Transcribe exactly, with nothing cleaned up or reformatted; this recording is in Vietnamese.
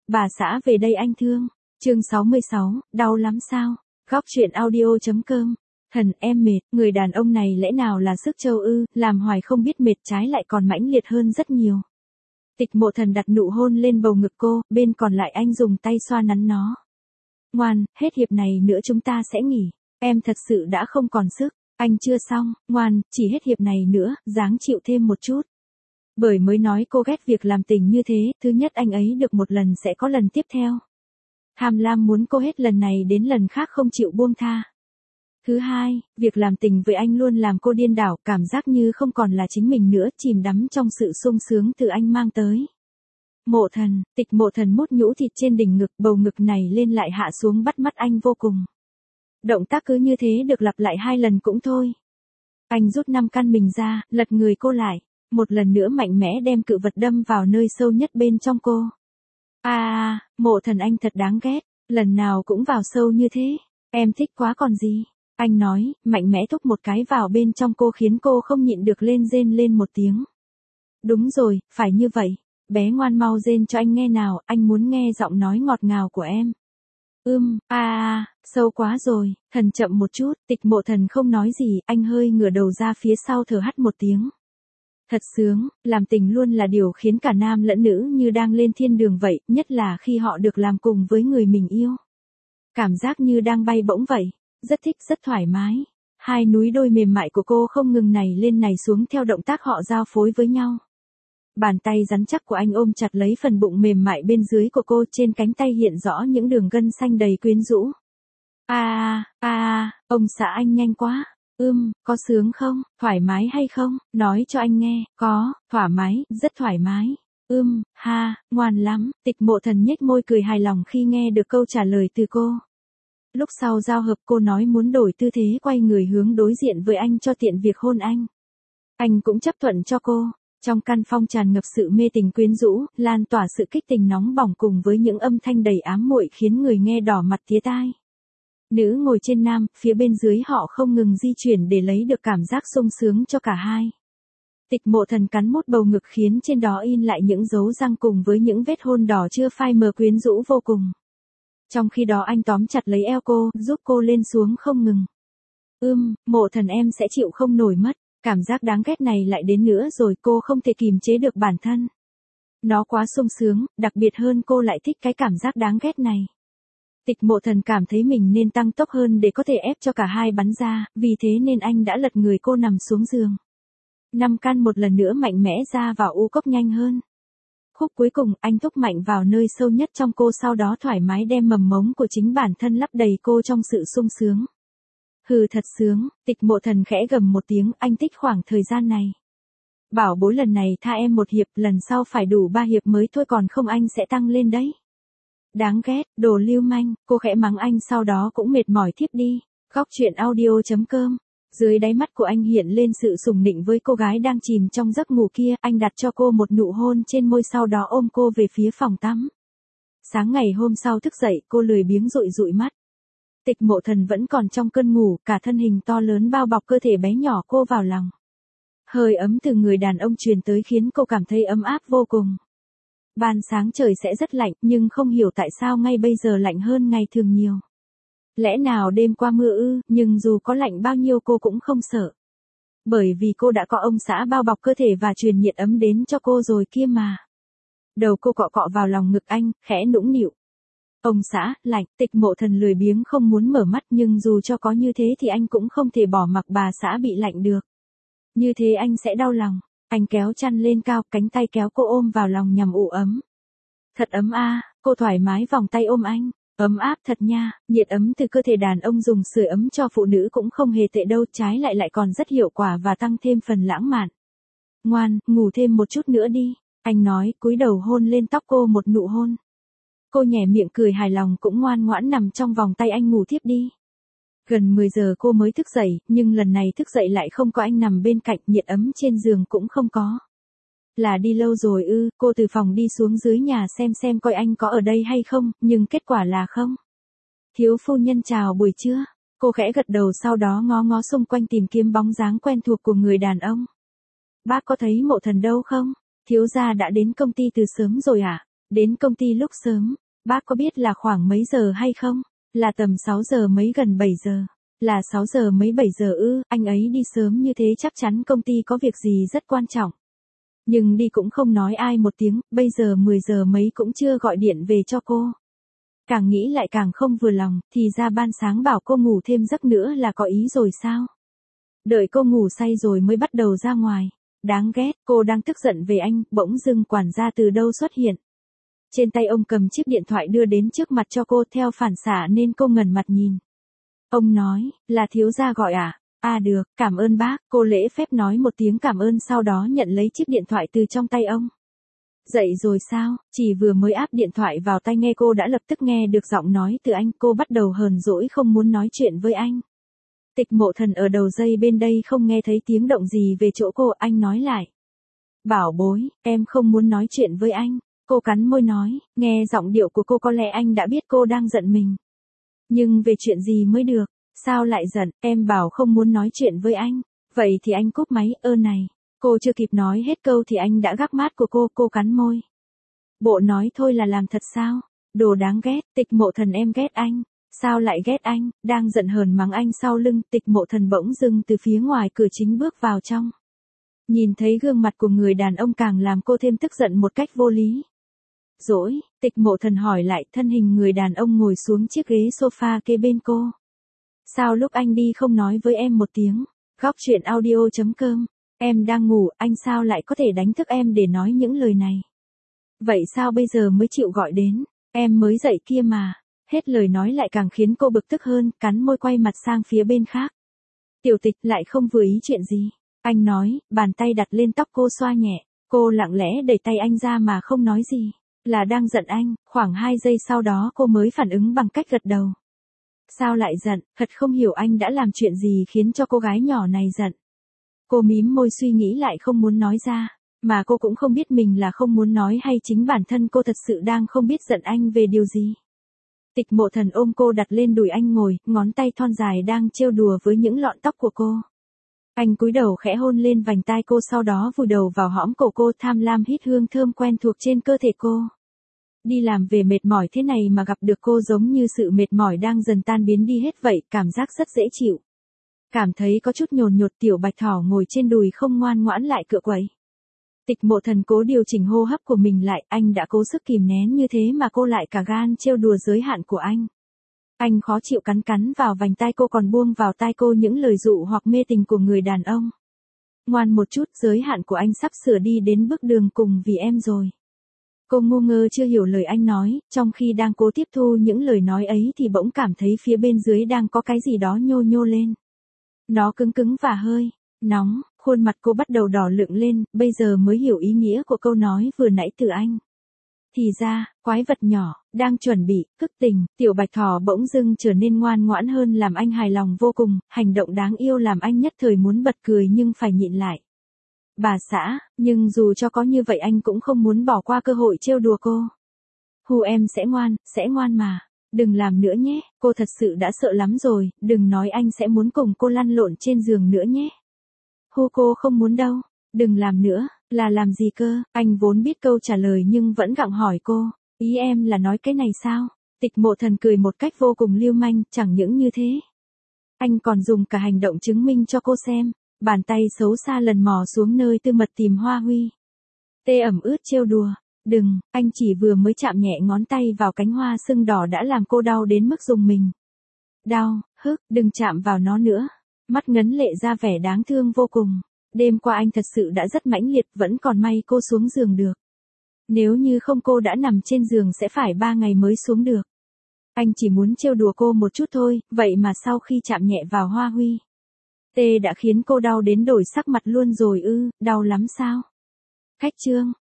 bà xã về đây anh thương. Chương sáu mươi sáu, đau lắm sao? Góc truyện audio.com. Thần em mệt, người đàn ông này lẽ nào là sức châu ư, làm hoài không biết mệt trái lại còn mãnh liệt hơn rất nhiều. Tịch Mộ Thần đặt nụ hôn lên bầu ngực cô, bên còn lại anh dùng tay xoa nắn nó. Ngoan, hết hiệp này nữa chúng ta sẽ nghỉ. Em thật sự đã không còn sức. Anh chưa xong, ngoan, chỉ hết hiệp này nữa, ráng chịu thêm một chút. Bởi mới nói cô ghét việc làm tình như thế, thứ nhất anh ấy được một lần sẽ có lần tiếp theo. Tham lam muốn cô hết lần này đến lần khác không chịu buông tha. Thứ hai, việc làm tình với anh luôn làm cô điên đảo, cảm giác như không còn là chính mình nữa, chìm đắm trong sự sung sướng từ anh mang tới. Mộ Thần, Tịch Mộ Thần mút nhũ thịt trên đỉnh ngực, bầu ngực này lên lại hạ xuống bắt mắt anh vô cùng. Động tác cứ như thế được lặp lại hai lần cũng thôi. Anh rút năm căn mình ra, lật người cô lại, một lần nữa mạnh mẽ đem cự vật đâm vào nơi sâu nhất bên trong cô. À, à, Mộ Thần anh thật đáng ghét, lần nào cũng vào sâu như thế, em thích quá còn gì. Anh nói, mạnh mẽ thúc một cái vào bên trong cô khiến cô không nhịn được lên rên lên một tiếng. Đúng rồi, phải như vậy, bé ngoan mau rên cho anh nghe nào, anh muốn nghe giọng nói ngọt ngào của em. Ưm, à, à, sâu quá rồi, Thần chậm một chút, Tịch Mộ Thần không nói gì, anh hơi ngửa đầu ra phía sau thở hắt một tiếng. Thật sướng, làm tình luôn là điều khiến cả nam lẫn nữ như đang lên thiên đường vậy, nhất là khi họ được làm cùng với người mình yêu. Cảm giác như đang bay bổng vậy, rất thích, rất thoải mái. Hai núi đôi mềm mại của cô không ngừng này lên này xuống theo động tác họ giao phối với nhau. Bàn tay rắn chắc của anh ôm chặt lấy phần bụng mềm mại bên dưới của cô, trên cánh tay hiện rõ những đường gân xanh đầy quyến rũ. À, à, à, ông xã anh nhanh quá. Ưm, có sướng không, thoải mái hay không, nói cho anh nghe, có, thoải mái, rất thoải mái. Ưm, ha, ngoan lắm, Tịch Mộ Thần nhếch môi cười hài lòng khi nghe được câu trả lời từ cô. Lúc sau giao hợp cô nói muốn đổi tư thế quay người hướng đối diện với anh cho tiện việc hôn anh. Anh cũng chấp thuận cho cô. Trong căn phòng tràn ngập sự mê tình quyến rũ, lan tỏa sự kích tình nóng bỏng cùng với những âm thanh đầy ám muội khiến người nghe đỏ mặt tía tai. Nữ ngồi trên nam, phía bên dưới họ không ngừng di chuyển để lấy được cảm giác sung sướng cho cả hai. Tịch Mộ Thần cắn mút bầu ngực khiến trên đó in lại những dấu răng cùng với những vết hôn đỏ chưa phai mờ quyến rũ vô cùng. Trong khi đó anh tóm chặt lấy eo cô, giúp cô lên xuống không ngừng. Ưm, Mộ Thần em sẽ chịu không nổi mất. Cảm giác đáng ghét này lại đến nữa rồi, cô không thể kìm chế được bản thân. Nó quá sung sướng, đặc biệt hơn cô lại thích cái cảm giác đáng ghét này. Tịch Mộ Thần cảm thấy mình nên tăng tốc hơn để có thể ép cho cả hai bắn ra, vì thế nên anh đã lật người cô nằm xuống giường. Năm căn một lần nữa mạnh mẽ ra vào u cốc nhanh hơn. Khúc cuối cùng anh thúc mạnh vào nơi sâu nhất trong cô, sau đó thoải mái đem mầm mống của chính bản thân lấp đầy cô trong sự sung sướng. Hừ thật sướng, Tịch Mộ Thần khẽ gầm một tiếng, anh thích khoảng thời gian này. Bảo bối lần này tha em một hiệp, lần sau phải đủ ba hiệp mới thôi, còn không anh sẽ tăng lên đấy. Đáng ghét, đồ lưu manh, cô khẽ mắng anh sau đó cũng mệt mỏi thiếp đi. Góc truyện audio.com. Dưới đáy mắt của anh hiện lên sự sùng nịnh với cô gái đang chìm trong giấc ngủ kia, anh đặt cho cô một nụ hôn trên môi sau đó ôm cô về phía phòng tắm. Sáng ngày hôm sau thức dậy, cô lười biếng dụi dụi mắt. Tịch Mộ Thần vẫn còn trong cơn ngủ, cả thân hình to lớn bao bọc cơ thể bé nhỏ cô vào lòng. Hơi ấm từ người đàn ông truyền tới khiến cô cảm thấy ấm áp vô cùng. Ban sáng trời sẽ rất lạnh, nhưng không hiểu tại sao ngay bây giờ lạnh hơn ngày thường nhiều. Lẽ nào đêm qua mưa ư, nhưng dù có lạnh bao nhiêu cô cũng không sợ. Bởi vì cô đã có ông xã bao bọc cơ thể và truyền nhiệt ấm đến cho cô rồi kia mà. Đầu cô cọ cọ vào lòng ngực anh, khẽ nũng nịu. Ông xã, lạnh, Tịch Mộ Thần lười biếng không muốn mở mắt, nhưng dù cho có như thế thì anh cũng không thể bỏ mặc bà xã bị lạnh được. Như thế anh sẽ đau lòng. Anh kéo chăn lên cao, cánh tay kéo cô ôm vào lòng nhằm ủ ấm. Thật ấm a, à, cô thoải mái vòng tay ôm anh. Ấm áp thật nha, nhiệt ấm từ cơ thể đàn ông dùng sưởi ấm cho phụ nữ cũng không hề tệ đâu, trái lại lại còn rất hiệu quả và tăng thêm phần lãng mạn. Ngoan, ngủ thêm một chút nữa đi, anh nói, cúi đầu hôn lên tóc cô một nụ hôn. Cô nhẹ miệng cười hài lòng cũng ngoan ngoãn nằm trong vòng tay anh ngủ thiếp đi. Gần mười giờ cô mới thức dậy, nhưng lần này thức dậy lại không có anh nằm bên cạnh, nhiệt ấm trên giường cũng không có. Là đi lâu rồi ư, cô từ phòng đi xuống dưới nhà xem xem coi anh có ở đây hay không, nhưng kết quả là không. Thiếu phu nhân chào buổi trưa, cô khẽ gật đầu sau đó ngó ngó xung quanh tìm kiếm bóng dáng quen thuộc của người đàn ông. Bác có thấy Mộ Thần đâu không? Thiếu gia đã đến công ty từ sớm rồi à? đến công ty lúc sớm, bác có biết là khoảng mấy giờ hay không? Là tầm sáu giờ mấy gần bảy giờ. Là sáu giờ mấy bảy giờ ư, anh ấy đi sớm như thế chắc chắn công ty có việc gì rất quan trọng. Nhưng đi cũng không nói ai một tiếng, bây giờ mười giờ mấy cũng chưa gọi điện về cho cô. Càng nghĩ lại càng không vừa lòng, thì ra ban sáng bảo cô ngủ thêm giấc nữa là có ý rồi sao? Đợi cô ngủ say rồi mới bắt đầu ra ngoài. Đáng ghét, cô đang tức giận về anh, bỗng dưng quản gia từ đâu xuất hiện. Trên tay ông cầm chiếc điện thoại đưa đến trước mặt cho cô theo phản xạ nên cô ngẩng mặt nhìn. Ông nói, là thiếu gia gọi à? À được, cảm ơn bác, cô lễ phép nói một tiếng cảm ơn sau đó nhận lấy chiếc điện thoại từ trong tay ông. Dậy rồi sao, chỉ vừa mới áp điện thoại vào tai nghe cô đã lập tức nghe được giọng nói từ anh, cô bắt đầu hờn dỗi không muốn nói chuyện với anh. Tịch Mộ Thần ở đầu dây bên đây không nghe thấy tiếng động gì về chỗ cô, anh nói lại. Bảo bối, em không muốn nói chuyện với anh. Cô cắn môi nói, nghe giọng điệu của cô có lẽ anh đã biết cô đang giận mình. Nhưng về chuyện gì mới được, sao lại giận, em bảo không muốn nói chuyện với anh. Vậy thì anh cúp máy, ơ này. Cô chưa kịp nói hết câu thì anh đã gác mát của cô, cô cắn môi. Bộ nói thôi là làm thật sao? Đồ đáng ghét, Tịch Mộ Thần em ghét anh. Sao lại ghét anh, đang giận hờn mắng anh sau lưng, Tịch Mộ Thần bỗng dưng từ phía ngoài cửa chính bước vào trong. Nhìn thấy gương mặt của người đàn ông càng làm cô thêm tức giận một cách vô lý. Dỗi, Tịch Mộ Thần hỏi lại, thân hình người đàn ông ngồi xuống chiếc ghế sofa kế bên cô. Sao lúc anh đi không nói với em một tiếng? Góc truyện audio chấm com. Em đang ngủ, anh sao lại có thể đánh thức em để nói những lời này? Vậy sao bây giờ mới chịu gọi đến? Em mới dậy kia mà. Hết lời nói lại càng khiến cô bực tức hơn, cắn môi quay mặt sang phía bên khác. Tiểu Tịch lại không vừa ý chuyện gì. Anh nói, bàn tay đặt lên tóc cô xoa nhẹ. Cô lặng lẽ đẩy tay anh ra mà không nói gì. Là đang giận anh, khoảng hai giây sau đó cô mới phản ứng bằng cách gật đầu. Sao lại giận, thật không hiểu anh đã làm chuyện gì khiến cho cô gái nhỏ này giận. Cô mím môi suy nghĩ lại không muốn nói ra, mà cô cũng không biết mình là không muốn nói hay chính bản thân cô thật sự đang không biết giận anh về điều gì. Tịch Mộ Thần ôm cô đặt lên đùi anh ngồi, ngón tay thon dài đang trêu đùa với những lọn tóc của cô. Anh cúi đầu khẽ hôn lên vành tai cô sau đó vùi đầu vào hõm cổ cô tham lam hít hương thơm quen thuộc trên cơ thể cô. Đi làm về mệt mỏi thế này mà gặp được cô giống như sự mệt mỏi đang dần tan biến đi hết vậy, cảm giác rất dễ chịu. Cảm thấy có chút nhồn nhột, Tiểu Bạch Thỏ ngồi trên đùi không ngoan ngoãn lại cựa quậy. Tịch Mộ Thần cố điều chỉnh hô hấp của mình lại, anh đã cố sức kìm nén như thế mà cô lại cả gan trêu đùa giới hạn của anh. Anh khó chịu cắn cắn vào vành tai cô còn buông vào tai cô những lời dụ hoặc mê tình của người đàn ông. Ngoan một chút, giới hạn của anh sắp sửa đi đến bước đường cùng vì em rồi. Cô ngu ngơ chưa hiểu lời anh nói, trong khi đang cố tiếp thu những lời nói ấy thì bỗng cảm thấy phía bên dưới đang có cái gì đó nhô nhô lên. Nó cứng cứng và hơi nóng, khuôn mặt cô bắt đầu đỏ lựng lên, bây giờ mới hiểu ý nghĩa của câu nói vừa nãy từ anh. Thì ra, quái vật nhỏ, đang chuẩn bị, thức tỉnh, Tiểu Bạch Thỏ bỗng dưng trở nên ngoan ngoãn hơn làm anh hài lòng vô cùng, hành động đáng yêu làm anh nhất thời muốn bật cười nhưng phải nhịn lại. Bà xã, nhưng dù cho có như vậy anh cũng không muốn bỏ qua cơ hội trêu đùa cô. Hù em sẽ ngoan, sẽ ngoan mà. Đừng làm nữa nhé, cô thật sự đã sợ lắm rồi, đừng nói anh sẽ muốn cùng cô lăn lộn trên giường nữa nhé. Hù cô không muốn đâu, đừng làm nữa, là làm gì cơ, anh vốn biết câu trả lời nhưng vẫn gặng hỏi cô, ý em là nói cái này sao? Tịch Mộ Thần cười một cách vô cùng lưu manh, chẳng những như thế. Anh còn dùng cả hành động chứng minh cho cô xem, bàn tay xấu xa lần mò xuống nơi tư mật tìm Hoa Huy. Tê ẩm ướt trêu đùa. Đừng, anh chỉ vừa mới chạm nhẹ ngón tay vào cánh hoa sưng đỏ đã làm cô đau đến mức rùng mình. Đau, hức, đừng chạm vào nó nữa. Mắt ngấn lệ ra vẻ đáng thương vô cùng. Đêm qua anh thật sự đã rất mãnh liệt, vẫn còn may cô xuống giường được. Nếu như không cô đã nằm trên giường sẽ phải ba ngày mới xuống được. Anh chỉ muốn trêu đùa cô một chút thôi, vậy mà sau khi chạm nhẹ vào Hoa Huy, Tê đã khiến cô đau đến đổi sắc mặt luôn rồi ư, đau lắm sao? Khách trương.